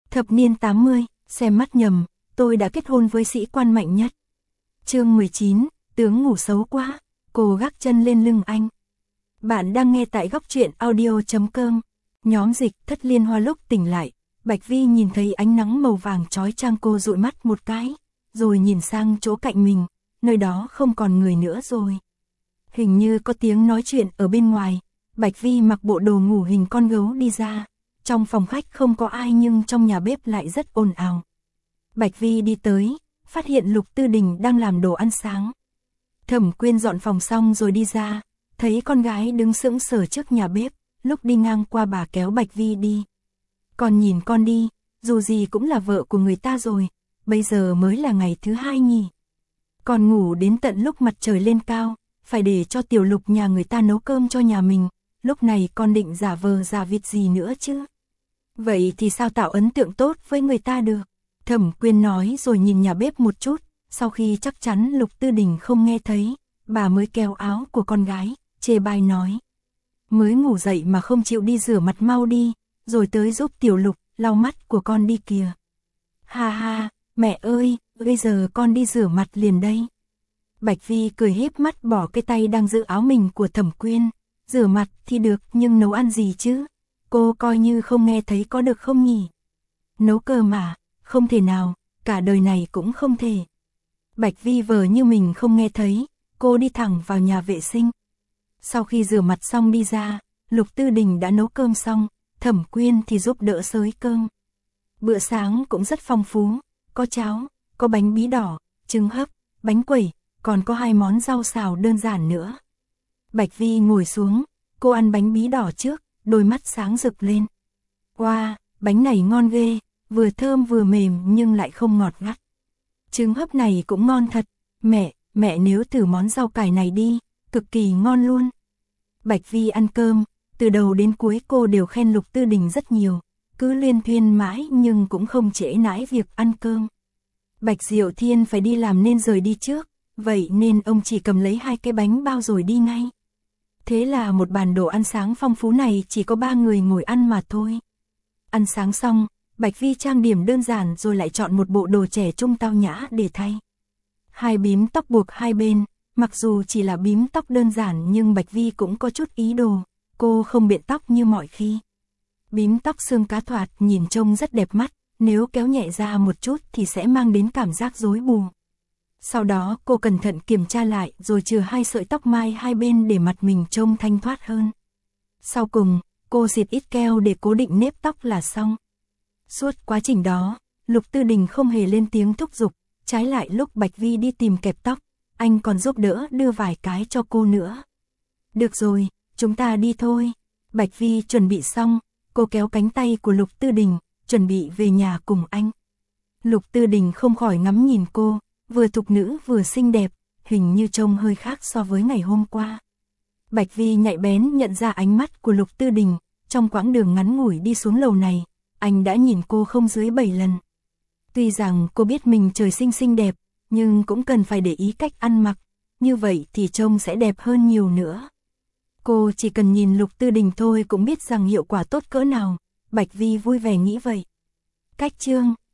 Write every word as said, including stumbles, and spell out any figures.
Thập niên tám mươi, xem mắt nhầm, tôi đã kết hôn với sĩ quan mạnh nhất. Chương mười chín, tướng ngủ xấu quá, cô gác chân lên lưng anh. Bạn đang nghe tại góc truyện audio chấm com. Nhóm dịch Thất Liên Hoa lúc tỉnh lại, Bạch Vi nhìn thấy ánh nắng màu vàng chói chang, cô dụi mắt một cái, rồi nhìn sang chỗ cạnh mình, nơi đó không còn người nữa rồi. Hình như có tiếng nói chuyện ở bên ngoài. Bạch Vi mặc bộ đồ ngủ hình con gấu đi ra. Trong phòng khách không có ai nhưng trong nhà bếp lại rất ồn ào. Bạch Vi đi tới, phát hiện Lục Tư Đình đang làm đồ ăn sáng. Thẩm Quyên dọn phòng xong rồi đi ra, thấy con gái đứng sững sờ trước nhà bếp, lúc đi ngang qua bà kéo Bạch Vi đi. Con nhìn con đi, dù gì cũng là vợ của người ta rồi, bây giờ mới là ngày thứ hai nhỉ. Con ngủ đến tận lúc mặt trời lên cao, phải để cho tiểu Lục nhà người ta nấu cơm cho nhà mình, lúc này con định giả vờ giả vịt gì nữa chứ. Vậy thì sao tạo ấn tượng tốt với người ta được? Thẩm Quyên nói rồi nhìn nhà bếp một chút, sau khi chắc chắn Lục Tư Đình không nghe thấy, bà mới kéo áo của con gái, chê bai nói. Mới ngủ dậy mà không chịu đi rửa mặt, mau đi, rồi tới giúp tiểu Lục lau mắt của con đi kìa. Ha ha, mẹ ơi, bây giờ con đi rửa mặt liền đây. Bạch Vi cười híp mắt bỏ cái tay đang giữ áo mình của Thẩm Quyên. Rửa mặt thì được nhưng nấu ăn gì chứ? Cô coi như không nghe thấy có được không nhỉ? Nấu cơm mà, không thể nào, cả đời này cũng không thể. Bạch Vi vờ như mình không nghe thấy, cô đi thẳng vào nhà vệ sinh. Sau khi rửa mặt xong đi ra, Lục Tư Đình đã nấu cơm xong, Thẩm Quyên thì giúp đỡ xới cơm. Bữa sáng cũng rất phong phú, có cháo, có bánh bí đỏ, trứng hấp, bánh quẩy, còn có hai món rau xào đơn giản nữa. Bạch Vi ngồi xuống, cô ăn bánh bí đỏ trước, đôi mắt sáng rực lên. Wow, bánh này ngon ghê, vừa thơm vừa mềm nhưng lại không ngọt gắt. Trứng hấp này cũng ngon thật, mẹ, mẹ nếu thử món rau cải này đi, cực kỳ ngon luôn. Bạch Vi ăn cơm, từ đầu đến cuối cô đều khen Lục Tư Đình rất nhiều, cứ luyên thuyên mãi nhưng cũng không trễ nải việc ăn cơm. Bạch Diệu Thiên phải đi làm nên rời đi trước, vậy nên ông chỉ cầm lấy hai cái bánh bao rồi đi ngay. Thế là một bàn đồ ăn sáng phong phú này chỉ có ba người ngồi ăn mà thôi. Ăn sáng xong, Bạch Vi trang điểm đơn giản rồi lại chọn một bộ đồ trẻ trung tao nhã để thay. Hai bím tóc buộc hai bên, mặc dù chỉ là bím tóc đơn giản nhưng Bạch Vi cũng có chút ý đồ, cô không biện tóc như mọi khi. Bím tóc xương cá thoạt nhìn trông rất đẹp mắt, nếu kéo nhẹ ra một chút thì sẽ mang đến cảm giác rối bù. Sau đó cô cẩn thận kiểm tra lại rồi chừa hai sợi tóc mai hai bên để mặt mình trông thanh thoát hơn. Sau cùng, cô xịt ít keo để cố định nếp tóc là xong. Suốt quá trình đó, Lục Tư Đình không hề lên tiếng thúc giục, trái lại lúc Bạch Vi đi tìm kẹp tóc, anh còn giúp đỡ đưa vài cái cho cô nữa. Được rồi, chúng ta đi thôi. Bạch Vi chuẩn bị xong, cô kéo cánh tay của Lục Tư Đình, chuẩn bị về nhà cùng anh. Lục Tư Đình không khỏi ngắm nhìn cô, vừa thục nữ vừa xinh đẹp, hình như trông hơi khác so với ngày hôm qua. Bạch Vi nhạy bén nhận ra ánh mắt của Lục Tư Đình, trong quãng đường ngắn ngủi đi xuống lầu này, anh đã nhìn cô không dưới bảy lần. Tuy rằng cô biết mình trời sinh xinh đẹp, nhưng cũng cần phải để ý cách ăn mặc, như vậy thì trông sẽ đẹp hơn nhiều nữa. Cô chỉ cần nhìn Lục Tư Đình thôi cũng biết rằng hiệu quả tốt cỡ nào, Bạch Vi vui vẻ nghĩ vậy. Cách chương